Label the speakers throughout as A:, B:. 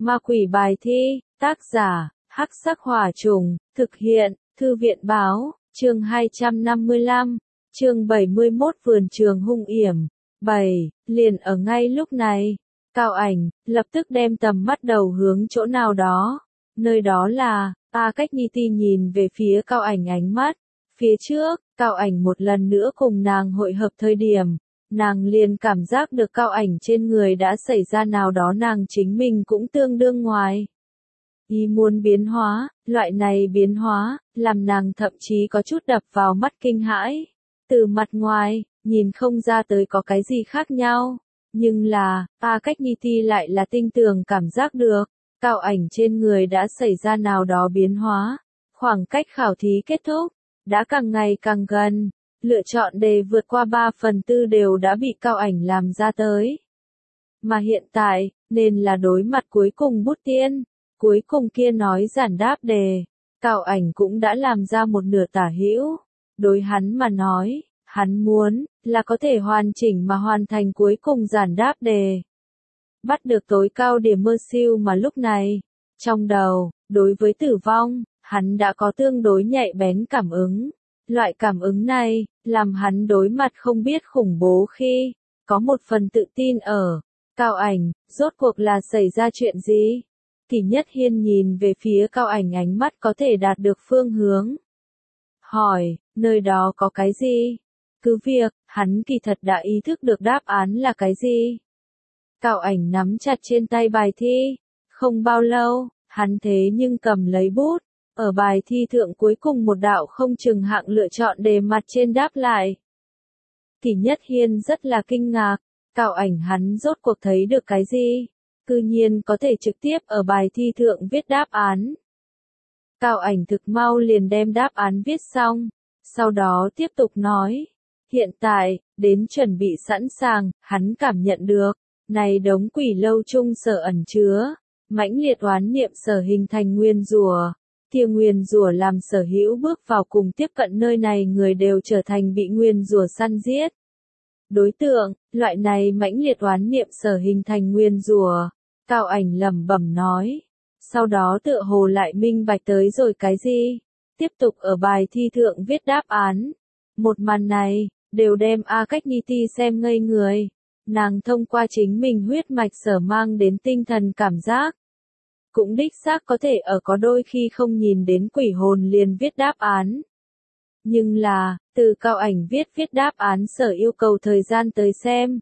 A: Ma quỷ bài thi, tác giả, Hắc Sắc Hỏa Trùng, thực hiện, Thư viện báo, chương 255, chương 71 vườn trường hung yểm. 7. Liền ở ngay lúc này, Cao Ảnh lập tức đem tầm mắt đầu hướng chỗ nào đó. Nơi đó là, Cách Nhi Ti nhìn về phía Cao Ảnh ánh mắt. Phía trước, Cao Ảnh một lần nữa cùng nàng hội hợp thời điểm, nàng liền cảm giác được Cao Ảnh trên người đã xảy ra nào đó nàng chính mình cũng tương đương ngoài ý muốn biến hóa, loại này biến hóa, làm nàng thậm chí có chút đập vào mắt kinh hãi. Từ mặt ngoài, nhìn không ra tới có cái gì khác nhau, nhưng là, Cách Nhi Ti lại là tinh tường cảm giác được, Cao Ảnh trên người đã xảy ra nào đó biến hóa, khoảng cách khảo thí kết thúc, đã càng ngày càng gần, lựa chọn đề vượt qua 3/4 đều đã bị Cao Ảnh làm ra tới. Mà hiện tại, nên là đối mặt cuối cùng bút tiên, cuối cùng kia nói giản đáp đề, Cao Ảnh cũng đã làm ra một nửa tả hữu, đối hắn mà nói, hắn muốn, là có thể hoàn chỉnh mà hoàn thành cuối cùng giản đáp đề. Bắt được tối cao điểm mơ siêu mà lúc này, trong đầu, đối với tử vong, hắn đã có tương đối nhạy bén cảm ứng. Loại cảm ứng này, làm hắn đối mặt không biết khủng bố khi, có một phần tự tin ở. Cao Ảnh, rốt cuộc là xảy ra chuyện gì? Kỷ Nhất Hiên nhìn về phía Cao Ảnh ánh mắt có thể đạt được phương hướng. Hỏi, nơi đó có cái gì? Cứ việc, hắn kỳ thật đã ý thức được đáp án là cái gì? Cao Ảnh nắm chặt trên tay bài thi. Không bao lâu, hắn thế nhưng cầm lấy bút. Ở bài thi thượng cuối cùng một đạo không chừng hạng lựa chọn đề mặt trên đáp lại. Kỷ Nhất Hiên rất là kinh ngạc. Cao Ảnh hắn rốt cuộc thấy được cái gì? Cư nhiên có thể trực tiếp ở bài thi thượng viết đáp án. Cao Ảnh thực mau liền đem đáp án viết xong. Sau đó tiếp tục nói. Hiện tại, đến chuẩn bị sẵn sàng, hắn cảm nhận được. Này đống quỷ lâu chung sở ẩn chứa. Mãnh liệt oán niệm sở hình thành nguyên rủa. Kia nguyên rủa làm sở hữu bước vào cùng tiếp cận nơi này người đều trở thành bị nguyên rủa săn giết. Đối tượng, loại này mãnh liệt oán niệm sở hình thành nguyên rủa, Cao Ảnh lẩm bẩm nói. Sau đó tựa hồ lại minh bạch tới rồi cái gì? Tiếp tục ở bài thi thượng viết đáp án. Một màn này, đều đem Cách Nhi Ti xem ngây người. Nàng thông qua chính mình huyết mạch sở mang đến tinh thần cảm giác. Cũng đích xác có thể ở có đôi khi không nhìn đến quỷ hồn liền viết đáp án. Nhưng là, từ Cao Ảnh viết đáp án sở yêu cầu thời gian tới xem.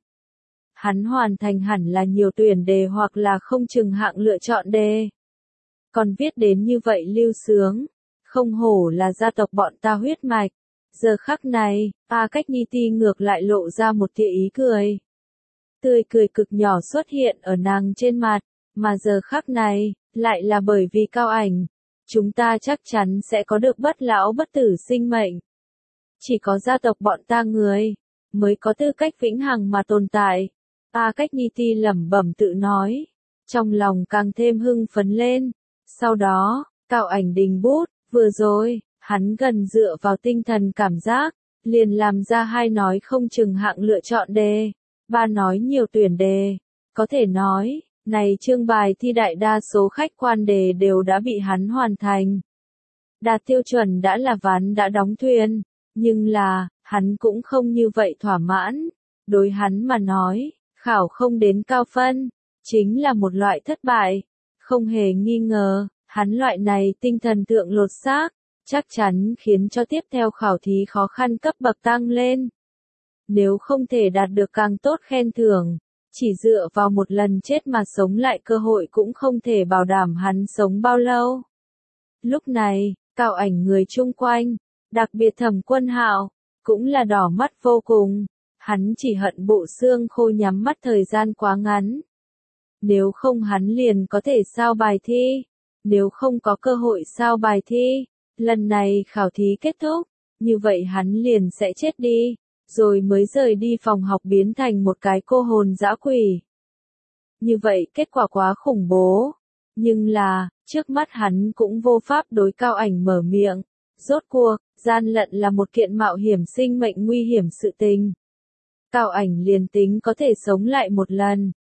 A: Hắn hoàn thành hẳn là nhiều tuyển đề hoặc là không chừng hạng lựa chọn đề. Còn viết đến như vậy lưu sướng, không hổ là gia tộc bọn ta huyết mạch. Giờ khắc này, Cách Nhi Ti ngược lại lộ ra một tia ý cười. Tươi cười cực nhỏ xuất hiện ở nàng trên mặt, mà giờ khắc này, lại là bởi vì Cao Ảnh, chúng ta chắc chắn sẽ có được bất lão bất tử sinh mệnh. Chỉ có gia tộc bọn ta người, mới có tư cách vĩnh hằng mà tồn tại. Cách Nhi Ti lẩm bẩm tự nói, trong lòng càng thêm hưng phấn lên. Sau đó, Cao Ảnh đình bút, vừa rồi, hắn gần dựa vào tinh thần cảm giác, liền làm ra 2 nói không chừng hạng lựa chọn đề, 3 nói nhiều tuyển đề. Có thể nói, này chương bài thi đại đa số khách quan đề đều đã bị hắn hoàn thành. Đạt tiêu chuẩn đã là ván đã đóng thuyền, nhưng là, hắn cũng không như vậy thỏa mãn. Đối hắn mà nói, khảo không đến cao phân, chính là một loại thất bại. Không hề nghi ngờ, hắn loại này tinh thần thượng lột xác, chắc chắn khiến cho tiếp theo khảo thí khó khăn cấp bậc tăng lên. Nếu không thể đạt được càng tốt khen thưởng, chỉ dựa vào một lần chết mà sống lại cơ hội cũng không thể bảo đảm hắn sống bao lâu. Lúc này, Cao Ảnh người chung quanh, đặc biệt Thẩm Quân Hạo, cũng là đỏ mắt vô cùng. Hắn chỉ hận bộ xương khô nhắm mắt thời gian quá ngắn. Nếu không hắn liền có thể sao bài thi. Nếu không có cơ hội sao bài thi, lần này khảo thí kết thúc, như vậy hắn liền sẽ chết đi, rồi mới rời đi phòng học biến thành một cái cô hồn dã quỷ. Như vậy kết quả quá khủng bố. Nhưng là, trước mắt hắn cũng vô pháp đối Cao Ảnh mở miệng. Rốt cuộc, gian lận là một kiện mạo hiểm sinh mệnh nguy hiểm sự tình. Cao Ảnh liền tính có thể sống lại một lần,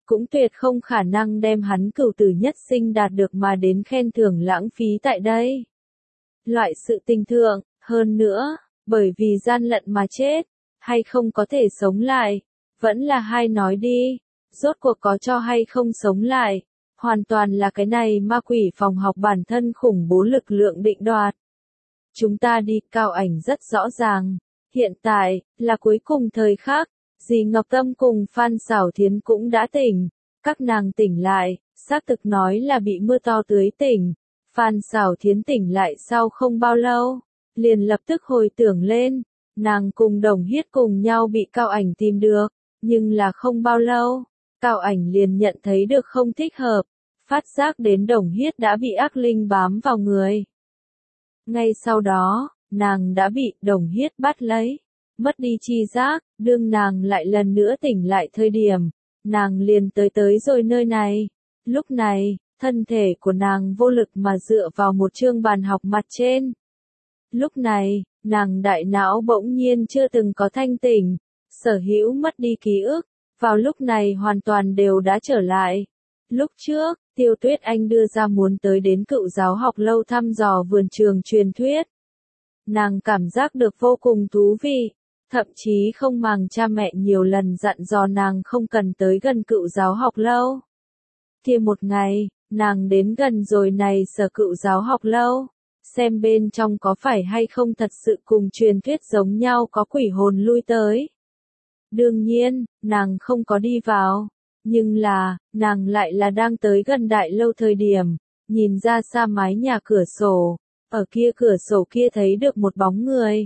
A: cũng tuyệt không khả năng đem hắn cửu tử nhất sinh đạt được mà đến khen thưởng lãng phí tại đây. Loại sự tình thượng, hơn nữa, bởi vì gian lận mà chết, hay không có thể sống lại, vẫn là hai nói đi, rốt cuộc có cho hay không sống lại, hoàn toàn là cái này ma quỷ phòng học bản thân khủng bố lực lượng định đoạt. Chúng ta đi, Cao Ảnh rất rõ ràng, hiện tại, là cuối cùng thời khắc, dì Ngọc Tâm cùng Phan Xảo Thiến cũng đã tỉnh, các nàng tỉnh lại, xác thực nói là bị mưa to tưới tỉnh. Phan Xảo Thiến tỉnh lại sau không bao lâu, liền lập tức hồi tưởng lên, nàng cùng Đồng Hiết cùng nhau bị Cao Ảnh tìm được, nhưng là không bao lâu, Cao Ảnh liền nhận thấy được không thích hợp, phát giác đến Đồng Hiết đã bị ác linh bám vào người. Ngay sau đó, nàng đã bị Đồng Hiết bắt lấy, mất đi chi giác, đương nàng lại lần nữa tỉnh lại thời điểm, nàng liền tới rồi nơi này. Lúc này, thân thể của nàng vô lực mà dựa vào một chương bàn học mặt trên. Lúc này, nàng đại não bỗng nhiên chưa từng có thanh tỉnh, sở hữu mất đi ký ức, vào lúc này hoàn toàn đều đã trở lại. Lúc trước, Tiêu Tuyết Anh đưa ra muốn tới đến Cựu Giáo Học Lâu thăm dò vườn trường truyền thuyết. Nàng cảm giác được vô cùng thú vị, thậm chí không màng cha mẹ nhiều lần dặn dò nàng không cần tới gần Cựu Giáo Học Lâu. Kia một ngày, nàng đến gần rồi này sở Cựu Giáo Học Lâu, xem bên trong có phải hay không thật sự cùng truyền thuyết giống nhau có quỷ hồn lui tới. Đương nhiên, nàng không có đi vào, nhưng là, nàng lại là đang tới gần đại lâu thời điểm, nhìn ra xa mái nhà cửa sổ, ở kia cửa sổ kia thấy được một bóng người.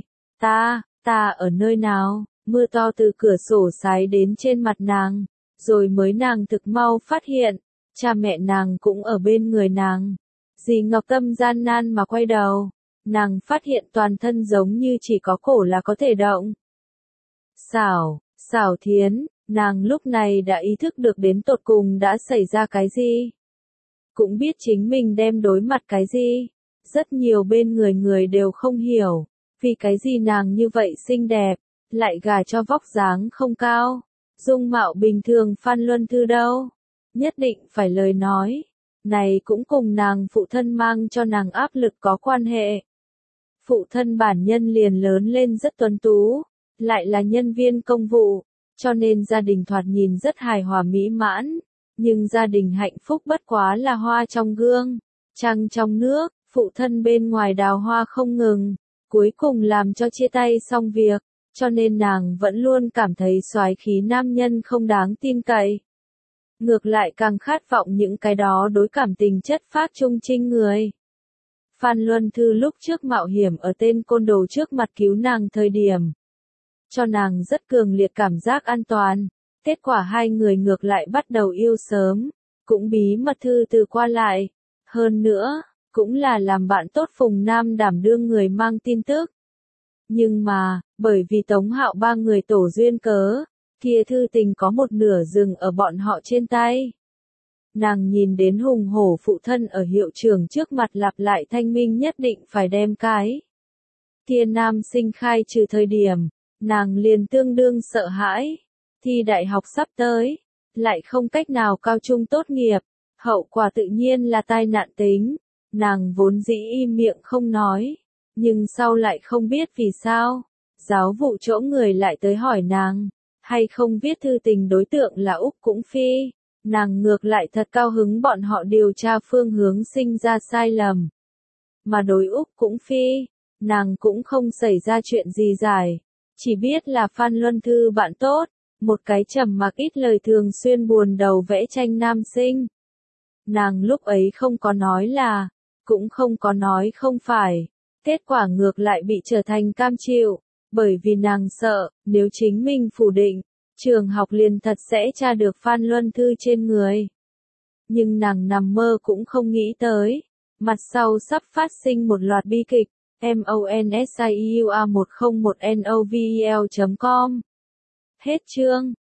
A: Ta ở nơi nào? Mưa to từ cửa sổ sái đến trên mặt nàng, rồi mới nàng thực mau phát hiện, cha mẹ nàng cũng ở bên người nàng. Dì Ngọc Tâm gian nan mà quay đầu, nàng phát hiện toàn thân giống như chỉ có cổ là có thể động. Xảo Thiến, nàng lúc này đã ý thức được đến tột cùng đã xảy ra cái gì. Cũng biết chính mình đem đối mặt cái gì. Rất nhiều bên người đều không hiểu, vì cái gì nàng như vậy xinh đẹp, lại gả cho vóc dáng không cao, dung mạo bình thường Phan Luân Thư đâu. Nhất định phải lời nói, này cũng cùng nàng phụ thân mang cho nàng áp lực có quan hệ. Phụ thân bản nhân liền lớn lên rất tuấn tú, lại là nhân viên công vụ, cho nên gia đình thoạt nhìn rất hài hòa mỹ mãn, nhưng gia đình hạnh phúc bất quá là hoa trong gương, trăng trong nước, phụ thân bên ngoài đào hoa không ngừng, cuối cùng làm cho chia tay xong việc, cho nên nàng vẫn luôn cảm thấy soái khí nam nhân không đáng tin cậy. Ngược lại càng khát vọng những cái đó đối cảm tình chất phác trung trinh người. Phan Luân Thư lúc trước mạo hiểm ở tên côn đồ trước mặt cứu nàng thời điểm, cho nàng rất cường liệt cảm giác an toàn, kết quả hai người ngược lại bắt đầu yêu sớm, cũng bí mật thư từ qua lại, hơn nữa, cũng là làm bạn tốt Phùng Nam đảm đương người mang tin tức. Nhưng mà, bởi vì Tống Hạo ba người tổ duyên cớ, kia thư tình có một nửa dừng ở bọn họ trên tay. Nàng nhìn đến hùng hổ phụ thân ở hiệu trưởng trước mặt lặp lại thanh minh nhất định phải đem cái kia nam sinh khai trừ thời điểm, nàng liền tương đương sợ hãi. Thi đại học sắp tới, lại không cách nào cao trung tốt nghiệp, hậu quả tự nhiên là tai nạn tính. Nàng vốn dĩ im miệng không nói, nhưng sau lại không biết vì sao, giáo vụ chỗ người lại tới hỏi nàng, hay không viết thư tình đối tượng là Úc Cũng Phi. Nàng ngược lại thật cao hứng bọn họ điều tra phương hướng sinh ra sai lầm. Mà đối Úc Cũng Phi, nàng cũng không xảy ra chuyện gì dài, chỉ biết là Phan Luân Thư bạn tốt, một cái trầm mặc ít lời thường xuyên buồn đầu vẽ tranh nam sinh. Nàng lúc ấy không có nói là, cũng không có nói không phải, kết quả ngược lại bị trở thành cam chịu, bởi vì nàng sợ, nếu chính mình phủ định, trường học liền thật sẽ tra được Phan Luân Thư trên người. Nhưng nàng nằm mơ cũng không nghĩ tới, mặt sau sắp phát sinh một loạt bi kịch. MONSIEUA1010novel.com. Hết chương.